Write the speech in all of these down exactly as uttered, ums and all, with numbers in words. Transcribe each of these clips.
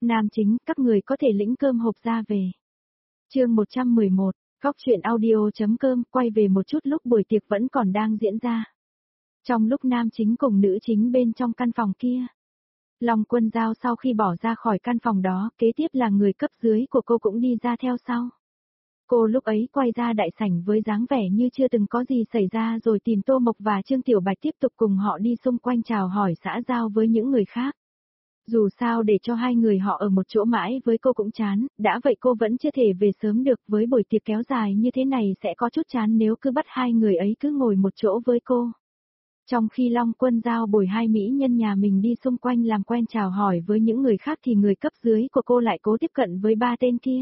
Nam chính, các người có thể lĩnh cơm hộp ra về. Chương một trăm mười một, Góc truyện audio.com quay về một chút lúc buổi tiệc vẫn còn đang diễn ra. Trong lúc nam chính cùng nữ chính bên trong căn phòng kia, Long Quân Giao sau khi bỏ ra khỏi căn phòng đó, kế tiếp là người cấp dưới của cô cũng đi ra theo sau. Cô lúc ấy quay ra đại sảnh với dáng vẻ như chưa từng có gì xảy ra rồi tìm Tô Mộc và Trương Tiểu Bạch tiếp tục cùng họ đi xung quanh chào hỏi xã giao với những người khác. Dù sao để cho hai người họ ở một chỗ mãi với cô cũng chán, đã vậy cô vẫn chưa thể về sớm được, với buổi tiệc kéo dài như thế này sẽ có chút chán nếu cứ bắt hai người ấy cứ ngồi một chỗ với cô. Trong khi Long Quân Giao bồi hai mỹ nhân nhà mình đi xung quanh làm quen chào hỏi với những người khác thì người cấp dưới của cô lại cố tiếp cận với ba tên kia.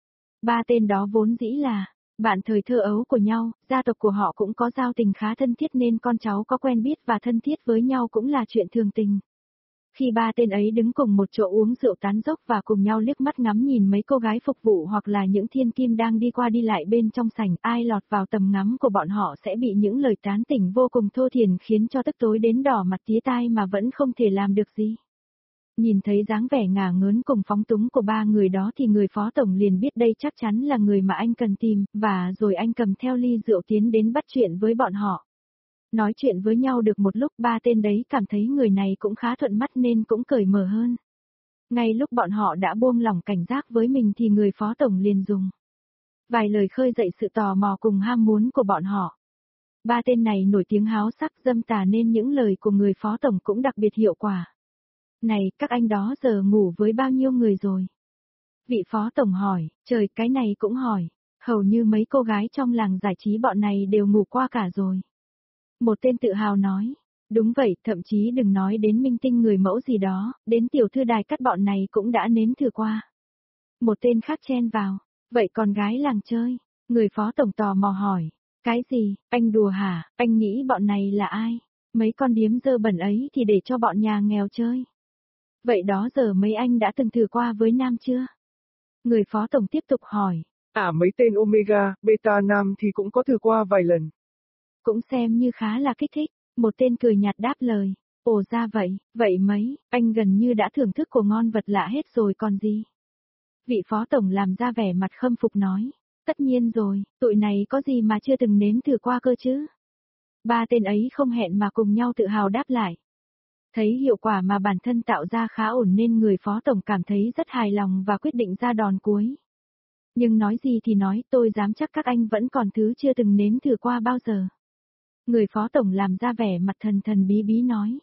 Ba tên đó vốn dĩ là bạn thời thơ ấu của nhau, gia tộc của họ cũng có giao tình khá thân thiết nên con cháu có quen biết và thân thiết với nhau cũng là chuyện thường tình. Khi ba tên ấy đứng cùng một chỗ uống rượu tán dốc và cùng nhau liếc mắt ngắm nhìn mấy cô gái phục vụ hoặc là những thiên kim đang đi qua đi lại bên trong sảnh, ai lọt vào tầm ngắm của bọn họ sẽ bị những lời tán tỉnh vô cùng thô thiển khiến cho tức tối đến đỏ mặt tía tai mà vẫn không thể làm được gì. Nhìn thấy dáng vẻ ngả ngớn cùng phóng túng của ba người đó thì người phó tổng liền biết đây chắc chắn là người mà anh cần tìm, và rồi anh cầm theo ly rượu tiến đến bắt chuyện với bọn họ. Nói chuyện với nhau được một lúc, ba tên đấy cảm thấy người này cũng khá thuận mắt nên cũng cởi mở hơn. Ngay lúc bọn họ đã buông lỏng cảnh giác với mình thì người phó tổng liền dùng vài lời khơi dậy sự tò mò cùng ham muốn của bọn họ. Ba tên này nổi tiếng háo sắc dâm tà nên những lời của người phó tổng cũng đặc biệt hiệu quả. Này, các anh đó giờ ngủ với bao nhiêu người rồi? Vị phó tổng hỏi, trời, cái này cũng hỏi. Hầu như mấy cô gái trong làng giải trí bọn này đều ngủ qua cả rồi. Một tên tự hào nói, đúng vậy, thậm chí đừng nói đến minh tinh người mẫu gì đó, đến tiểu thư đài cắt bọn này cũng đã nếm thử qua. Một tên khác chen vào, vậy còn gái làng chơi? Người phó tổng tò mò hỏi, cái gì, anh đùa hả, anh nghĩ bọn này là ai? Mấy con điếm dơ bẩn ấy thì để cho bọn nhà nghèo chơi. Vậy đó giờ mấy anh đã từng thử qua với nam chưa? Người phó tổng tiếp tục hỏi. À mấy tên Omega, Beta nam thì cũng có thử qua vài lần. Cũng xem như khá là kích thích. Một tên cười nhạt đáp lời. Ồ ra vậy, vậy mấy, anh gần như đã thưởng thức của ngon vật lạ hết rồi còn gì? Vị phó tổng làm ra vẻ mặt khâm phục nói. Tất nhiên rồi, tụi này có gì mà chưa từng nếm thử qua cơ chứ? Ba tên ấy không hẹn mà cùng nhau tự hào đáp lại. Thấy hiệu quả mà bản thân tạo ra khá ổn nên người phó tổng cảm thấy rất hài lòng và quyết định ra đòn cuối. Nhưng nói gì thì nói, tôi dám chắc các anh vẫn còn thứ chưa từng nếm thử qua bao giờ. Người phó tổng làm ra vẻ mặt thần thần bí bí nói.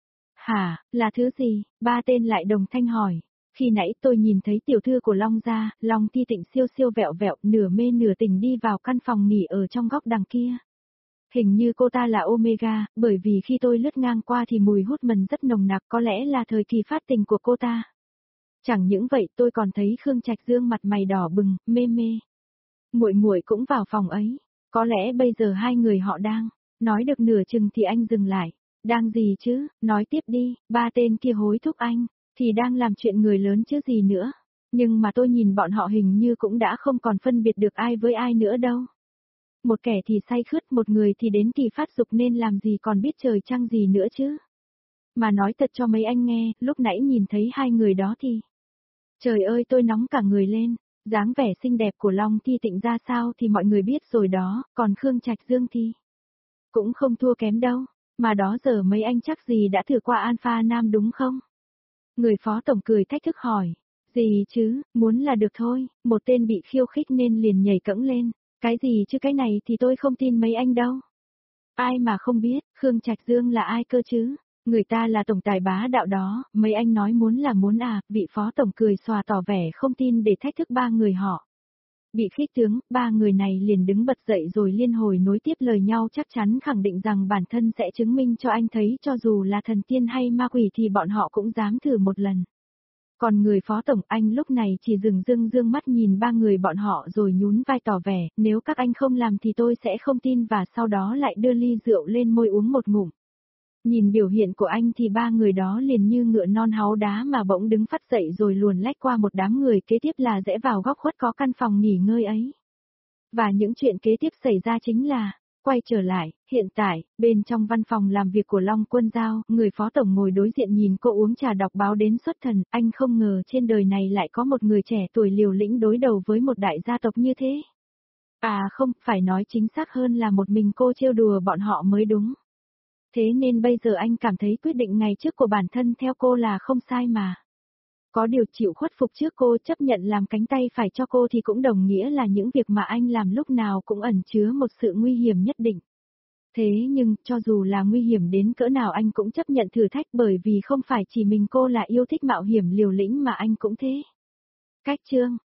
Hả, là thứ gì? Ba tên lại đồng thanh hỏi. Khi nãy tôi nhìn thấy tiểu thư của Long gia, Long Ti Tịnh siêu siêu vẹo vẹo, nửa mê nửa tỉnh đi vào căn phòng nghỉ ở trong góc đằng kia. Hình như cô ta là Omega, bởi vì khi tôi lướt ngang qua thì mùi hút mần rất nồng nặc, có lẽ là thời kỳ phát tình của cô ta. Chẳng những vậy tôi còn thấy Khương Trạch Dương mặt mày đỏ bừng, mê mê. Muội muội cũng vào phòng ấy, có lẽ bây giờ hai người họ đang, nói được nửa chừng thì anh dừng lại. Đang gì chứ, nói tiếp đi, ba tên kia hối thúc anh, thì đang làm chuyện người lớn chứ gì nữa. Nhưng mà tôi nhìn bọn họ hình như cũng đã không còn phân biệt được ai với ai nữa đâu. Một kẻ thì say khướt, một người thì đến kỳ phát dục nên làm gì còn biết trời trăng gì nữa chứ. Mà nói thật cho mấy anh nghe, lúc nãy nhìn thấy hai người đó thì... Trời ơi tôi nóng cả người lên, dáng vẻ xinh đẹp của Long Ti Tịnh ra sao thì mọi người biết rồi đó, còn Khương Trạch Dương thì... Cũng không thua kém đâu, mà đó giờ mấy anh chắc gì đã thử qua Alpha Nam đúng không? Người phó tổng cười thách thức hỏi, gì chứ, muốn là được thôi, một tên bị khiêu khích nên liền nhảy cẫng lên. Cái gì chứ cái này thì tôi không tin mấy anh đâu. Ai mà không biết, Khương Trạch Dương là ai cơ chứ? Người ta là tổng tài bá đạo đó, mấy anh nói muốn là muốn à, vị phó tổng cười xòa tỏ vẻ không tin để thách thức ba người họ. Bị khích tướng, ba người này liền đứng bật dậy rồi liên hồi nối tiếp lời nhau chắc chắn khẳng định rằng bản thân sẽ chứng minh cho anh thấy cho dù là thần tiên hay ma quỷ thì bọn họ cũng dám thử một lần. Còn người phó tổng anh lúc này chỉ dừng dưng dương mắt nhìn ba người bọn họ rồi nhún vai tỏ vẻ, nếu các anh không làm thì tôi sẽ không tin và sau đó lại đưa ly rượu lên môi uống một ngụm. Nhìn biểu hiện của anh thì ba người đó liền như ngựa non háu đá mà bỗng đứng phắt dậy rồi luồn lách qua một đám người kế tiếp là rẽ vào góc khuất có căn phòng nghỉ ngơi ấy. Và những chuyện kế tiếp xảy ra chính là, Quay trở lại, hiện tại, bên trong văn phòng làm việc của Long Quân Giao, người phó tổng ngồi đối diện nhìn cô uống trà đọc báo đến xuất thần, anh không ngờ trên đời này lại có một người trẻ tuổi liều lĩnh đối đầu với một đại gia tộc như thế. À không, phải nói chính xác hơn là một mình cô trêu đùa bọn họ mới đúng. Thế nên bây giờ anh cảm thấy quyết định ngày trước của bản thân theo cô là không sai mà. Có điều chịu khuất phục trước cô, chấp nhận làm cánh tay phải cho cô thì cũng đồng nghĩa là những việc mà anh làm lúc nào cũng ẩn chứa một sự nguy hiểm nhất định. Thế nhưng, cho dù là nguy hiểm đến cỡ nào anh cũng chấp nhận thử thách, bởi vì không phải chỉ mình cô là yêu thích mạo hiểm liều lĩnh mà anh cũng thế. Cách chương